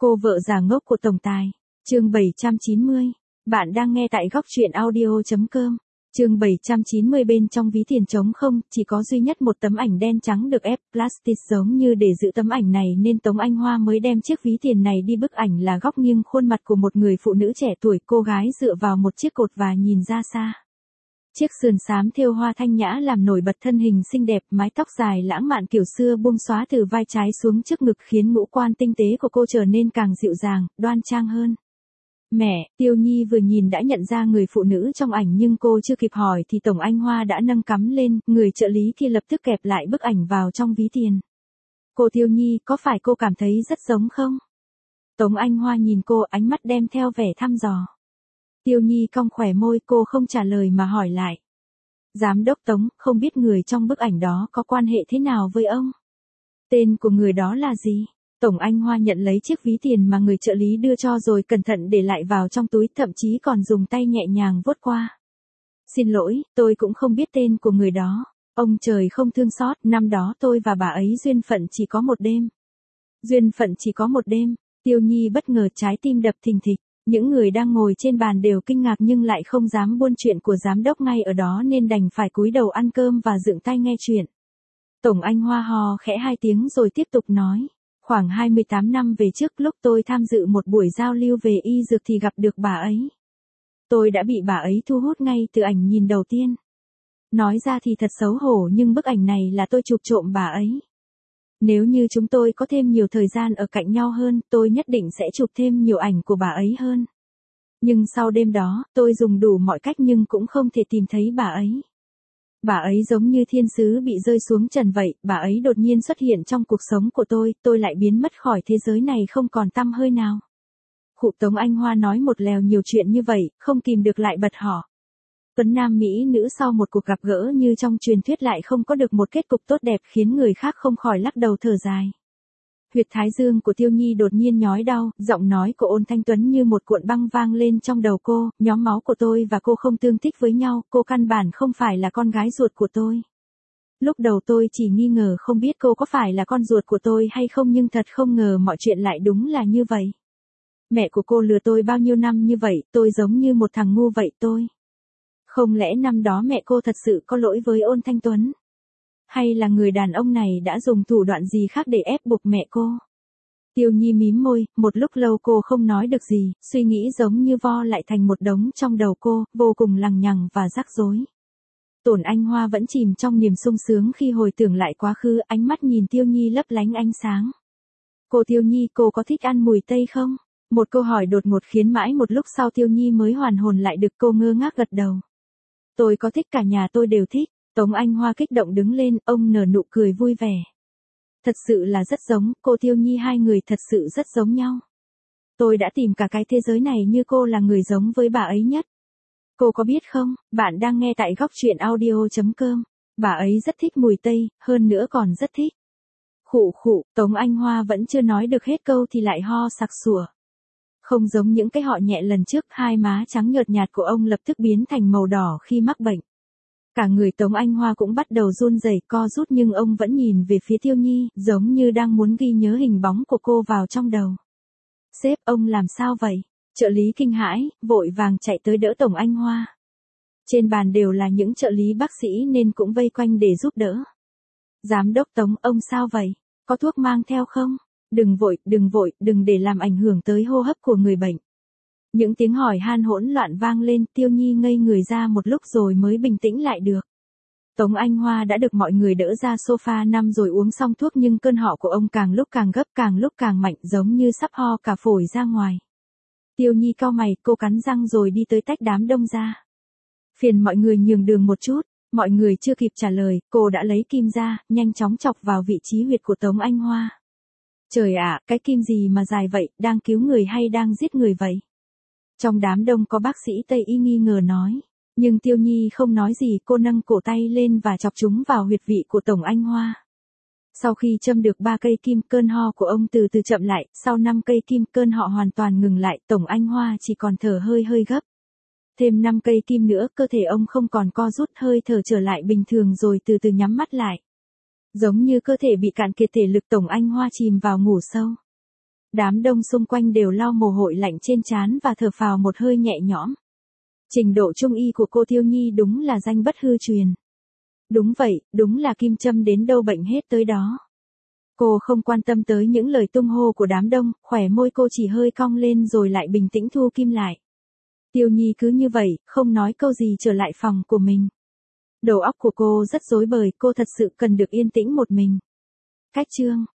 Cô vợ già ngốc của tổng tài. Chương 790. Bạn đang nghe tại góc truyện audio.com. Chương 790 bên trong ví tiền trống không, chỉ có duy nhất một tấm ảnh đen trắng được ép plastic giống như để giữ tấm ảnh này nên Tống Anh Hoa mới đem chiếc ví tiền này đi. Bức ảnh là góc nghiêng khuôn mặt của một người phụ nữ trẻ tuổi, cô gái dựa vào một chiếc cột và nhìn ra xa. Chiếc sườn xám thêu hoa thanh nhã làm nổi bật thân hình xinh đẹp, mái tóc dài lãng mạn kiểu xưa buông xóa từ vai trái xuống trước ngực khiến ngũ quan tinh tế của cô trở nên càng dịu dàng, đoan trang hơn. Mẹ, Tiêu Nhi vừa nhìn đã nhận ra người phụ nữ trong ảnh nhưng cô chưa kịp hỏi thì Tổng Anh Hoa đã nâng cắm lên, người trợ lý kia lập tức kẹp lại bức ảnh vào trong ví tiền. Cô Tiêu Nhi, có phải cô cảm thấy rất giống không? Tống Anh Hoa nhìn cô, ánh mắt đem theo vẻ thăm dò. Tiêu Nhi cong khóe môi, cô không trả lời mà hỏi lại. Giám đốc Tống, không biết người trong bức ảnh đó có quan hệ thế nào với ông? Tên của người đó là gì? Tổng Anh Hoa nhận lấy chiếc ví tiền mà người trợ lý đưa cho rồi cẩn thận để lại vào trong túi, thậm chí còn dùng tay nhẹ nhàng vuốt qua. Xin lỗi, tôi cũng không biết tên của người đó. Ông trời không thương xót, năm đó tôi và bà ấy duyên phận chỉ có một đêm. Duyên phận chỉ có một đêm. Tiêu Nhi bất ngờ trái tim đập thình thịch. Những người đang ngồi trên bàn đều kinh ngạc nhưng lại không dám buôn chuyện của giám đốc ngay ở đó nên đành phải cúi đầu ăn cơm và dựng tai nghe chuyện. Tổng Anh Hoa hò khẽ 2 tiếng rồi tiếp tục nói. Khoảng 28 năm về trước, lúc tôi tham dự một buổi giao lưu về y dược thì gặp được bà ấy. Tôi đã bị bà ấy thu hút ngay từ ảnh nhìn đầu tiên. Nói ra thì thật xấu hổ nhưng bức ảnh này là tôi chụp trộm bà ấy. Nếu như chúng tôi có thêm nhiều thời gian ở cạnh nhau hơn, tôi nhất định sẽ chụp thêm nhiều ảnh của bà ấy hơn. Nhưng sau đêm đó, tôi dùng đủ mọi cách nhưng cũng không thể tìm thấy bà ấy. Bà ấy giống như thiên sứ bị rơi xuống trần vậy, bà ấy đột nhiên xuất hiện trong cuộc sống của tôi lại biến mất khỏi thế giới này không còn tăm hơi nào. Khụ, Tống Anh Hoa nói một lèo nhiều chuyện như vậy, không kìm được lại bật hỏi. Tuấn nam mỹ nữ sau một cuộc gặp gỡ như trong truyền thuyết lại không có được một kết cục tốt đẹp khiến người khác không khỏi lắc đầu thở dài. Huyệt thái dương của Tiêu Nhi đột nhiên nhói đau, giọng nói của Ôn Thanh Tuấn như một cuộn băng vang lên trong đầu cô, nhóm máu của tôi và cô không tương thích với nhau, cô căn bản không phải là con gái ruột của tôi. Lúc đầu tôi chỉ nghi ngờ không biết cô có phải là con ruột của tôi hay không nhưng thật không ngờ mọi chuyện lại đúng là như vậy. Mẹ của cô lừa tôi bao nhiêu năm như vậy, tôi giống như một thằng ngu vậy tôi. Không lẽ năm đó mẹ cô thật sự có lỗi với Ôn Thanh Tuấn? Hay là người đàn ông này đã dùng thủ đoạn gì khác để ép buộc mẹ cô? Tiêu Nhi mím môi, một lúc lâu cô không nói được gì, suy nghĩ giống như vo lại thành một đống trong đầu cô, vô cùng lằng nhằng và rắc rối. Tổn Anh Hoa vẫn chìm trong niềm sung sướng khi hồi tưởng lại quá khứ, ánh mắt nhìn Tiêu Nhi lấp lánh ánh sáng. Cô Tiêu Nhi, cô có thích ăn mùi tây không? Một câu hỏi đột ngột khiến mãi một lúc sau Tiêu Nhi mới hoàn hồn lại được, cô ngơ ngác gật đầu. Tôi có thích, cả nhà tôi đều thích. Tống Anh Hoa kích động đứng lên, ông nở nụ cười vui vẻ. Thật sự là rất giống, cô Tiêu Nhi, hai người thật sự rất giống nhau. Tôi đã tìm cả cái thế giới này như cô là người giống với bà ấy nhất. Cô có biết không, bạn đang nghe tại góc truyện audio.com. Bà ấy rất thích mùi tây, hơn nữa còn rất thích. Khụ khụ, Tống Anh Hoa vẫn chưa nói được hết câu thì lại ho sặc sủa. Không giống những cái họ nhẹ lần trước, hai má trắng nhợt nhạt của ông lập tức biến thành màu đỏ khi mắc bệnh. Cả người Tống Anh Hoa cũng bắt đầu run rẩy co rút nhưng ông vẫn nhìn về phía Tiêu Nhi, giống như đang muốn ghi nhớ hình bóng của cô vào trong đầu. Sếp, ông làm sao vậy? Trợ lý kinh hãi, vội vàng chạy tới đỡ Tổng Anh Hoa. Trên bàn đều là những trợ lý bác sĩ nên cũng vây quanh để giúp đỡ. Giám đốc Tống, ông sao vậy? Có thuốc mang theo không? Đừng vội, đừng để làm ảnh hưởng tới hô hấp của người bệnh. Những tiếng hỏi han hỗn loạn vang lên, Tiêu Nhi ngây người ra một lúc rồi mới bình tĩnh lại được. Tống Anh Hoa đã được mọi người đỡ ra sofa nằm rồi uống xong thuốc nhưng cơn họ của ông càng lúc càng gấp, càng lúc càng mạnh, giống như sắp ho cả phổi ra ngoài. Tiêu Nhi cau mày, cô cắn răng rồi đi tới tách đám đông ra. Phiền mọi người nhường đường một chút. Mọi người chưa kịp trả lời, cô đã lấy kim ra, nhanh chóng chọc vào vị trí huyệt của Tống Anh Hoa. Trời ạ, cái kim gì mà dài vậy, đang cứu người hay đang giết người vậy? Trong đám đông có bác sĩ Tây y nghi ngờ nói. Nhưng Tiêu Nhi không nói gì, cô nâng cổ tay lên và chọc chúng vào huyệt vị của Tổng Anh Hoa. Sau khi châm được 3 cây kim, cơn ho của ông từ từ chậm lại, sau 5 cây kim cơn họ hoàn toàn ngừng lại, Tổng Anh Hoa chỉ còn thở hơi gấp. Thêm 5 cây kim nữa, cơ thể ông không còn co rút, hơi thở trở lại bình thường rồi từ từ nhắm mắt lại. Giống như cơ thể bị cạn kiệt thể lực, Tổng Anh Hoa chìm vào ngủ sâu. Đám đông xung quanh đều lau mồ hôi lạnh trên trán và thở phào một hơi nhẹ nhõm. Trình độ trung y của cô Tiêu Nhi đúng là danh bất hư truyền. Đúng vậy, đúng là kim châm đến đâu bệnh hết tới đó. Cô không quan tâm tới những lời tung hô của đám đông, khóe môi cô chỉ hơi cong lên rồi lại bình tĩnh thu kim lại. Tiêu Nhi cứ như vậy, không nói câu gì trở lại phòng của mình. Đầu óc của cô rất rối bời, cô thật sự cần được yên tĩnh một mình. Cách chương